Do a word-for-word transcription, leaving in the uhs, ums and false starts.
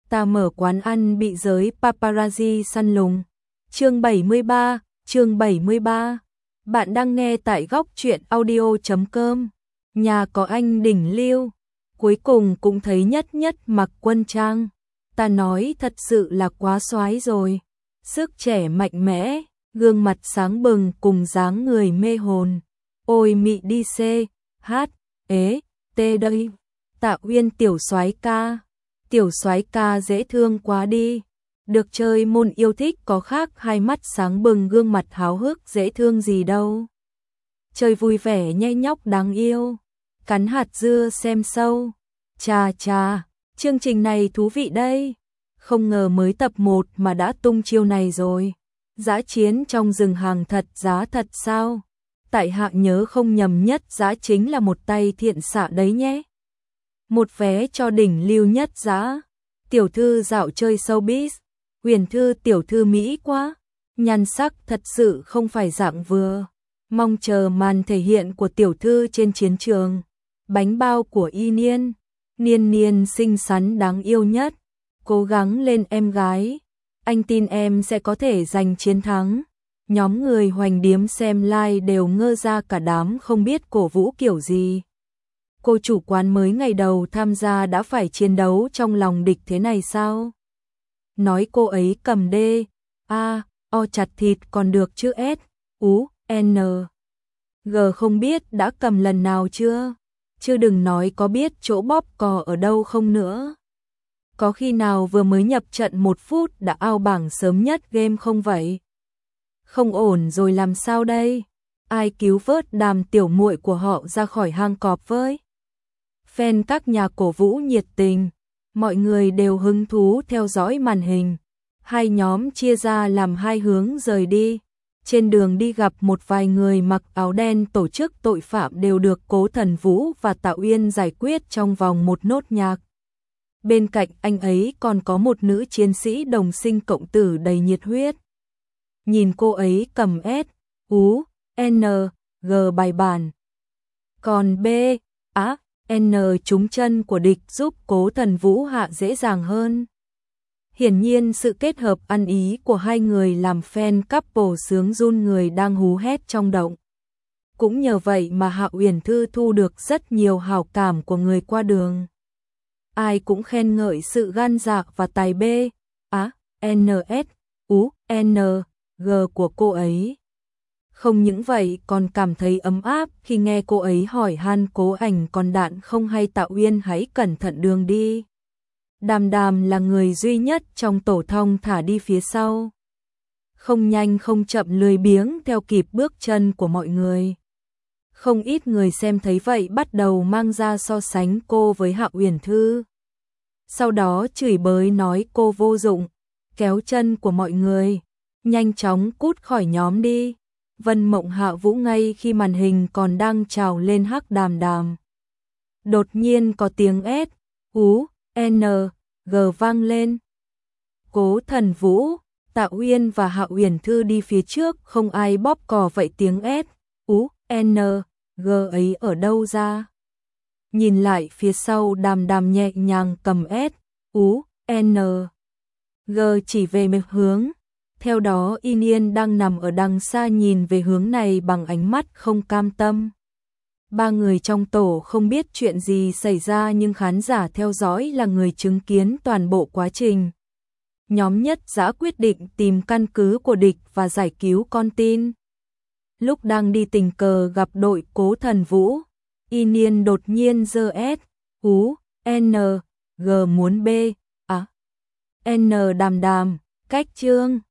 Ta mở quán ăn bị giới paparazzi săn lùng. Chương bảy mươi ba, chương bảy mươi ba. Bạn đang nghe tại góc truyện audio chấm com. Nhà có anh đỉnh lưu, cuối cùng cũng thấy Nhất Nhất mặc quân trang. Ta nói thật sự là quá soái rồi. Sức trẻ mạnh mẽ, gương mặt sáng bừng cùng dáng người mê hồn. Ôi mị đi xê, hát, ế, tê đây. Tạ Uyên tiểu soái ca. Tiểu soái ca dễ thương quá đi. Được chơi môn yêu thích có khác hai mắt sáng bừng gương mặt háo hức dễ thương gì đâu. Chơi vui vẻ nhây nhóc đáng yêu. Cắn hạt dưa xem sâu. Chà chà, chương trình này thú vị đây. Không ngờ mới tập một mà đã tung chiêu này rồi. Dã chiến trong rừng hàng thật giá thật sao? Tại hạ nhớ không nhầm Nhất Dã chính là một tay thiện xạ đấy nhé. Một vé cho đỉnh lưu Nhất Dã. Tiểu thư dạo chơi showbiz. Huyền thư tiểu thư Mỹ quá. Nhan sắc thật sự không phải dạng vừa. Mong chờ màn thể hiện của tiểu thư trên chiến trường. Bánh bao của Y Niên. Niên Niên xinh xắn đáng yêu nhất. Cố gắng lên em gái. Anh tin em sẽ có thể giành chiến thắng. Nhóm người hoành điếm xem live đều ngơ ra cả đám không biết cổ vũ kiểu gì. Cô chủ quán mới ngày đầu tham gia đã phải chiến đấu trong lòng địch thế này sao? Nói cô ấy cầm D, A, O chặt thịt còn được chứ S, U, N, G không biết đã cầm lần nào chưa? Chứ đừng nói có biết chỗ bóp cò ở đâu không nữa. Có khi nào vừa mới nhập trận một phút đã ao bảng sớm nhất game không vậy? Không ổn rồi làm sao đây? Ai cứu vớt Đàm tiểu muội của họ ra khỏi hang cọp với? Fan các nhà cổ vũ nhiệt tình, mọi người đều hứng thú theo dõi màn hình. Hai nhóm chia ra làm hai hướng rời đi. Trên đường đi gặp một vài người mặc áo đen tổ chức tội phạm đều được Cố Thần Vũ và Tạ Uyên giải quyết trong vòng một nốt nhạc. Bên cạnh anh ấy còn có một nữ chiến sĩ đồng sinh cộng tử đầy nhiệt huyết. Nhìn cô ấy cầm S, U, N, G bài bản. Còn B, A, N trúng chân của địch giúp Cố Thần Vũ hạ dễ dàng hơn. Hiển nhiên sự kết hợp ăn ý của hai người làm fan couple sướng run người đang hú hét trong động. Cũng nhờ vậy mà Hạ Uyển Thư thu được rất nhiều hảo cảm của người qua đường. Ai cũng khen ngợi sự gan dạ và tài B, A, N, S, U, N, G của cô ấy. Không những vậy còn cảm thấy ấm áp khi nghe cô ấy hỏi han Cố Ảnh còn đạn không hay Tạ Uyên hãy cẩn thận đường đi. Đàm Đàm là người duy nhất trong tổ thong thả đi phía sau. Không nhanh không chậm lười biếng theo kịp bước chân của mọi người. Không ít người xem thấy vậy bắt đầu mang ra so sánh cô với Hạ Uyển Thư. Sau đó chửi bới nói cô vô dụng, kéo chân của mọi người, nhanh chóng cút khỏi nhóm đi. Vân Mộng Hạ Vũ ngay khi màn hình còn đang trào lên hắc Đàm Đàm. Đột nhiên có tiếng S, U, N, G vang lên. Cố Thần Vũ, Tạ Uyên và Hạ Uyển Thư đi phía trước không ai bóp cò vậy tiếng S, U, N, G ấy ở đâu ra? Nhìn lại phía sau Đàm Đàm nhẹ nhàng cầm S, U, N, G chỉ về một hướng. Theo đó Y Niên đang nằm ở đằng xa nhìn về hướng này bằng ánh mắt không cam tâm. Ba người trong tổ không biết chuyện gì xảy ra nhưng khán giả theo dõi là người chứng kiến toàn bộ quá trình. Nhóm Nhất Dã quyết định tìm căn cứ của địch và giải cứu con tin. Lúc đang đi tình cờ gặp đội Cố Thần Vũ, Y Niên đột nhiên giơ S, U, N, G muốn B, A, N Đàm Đàm, cách chương.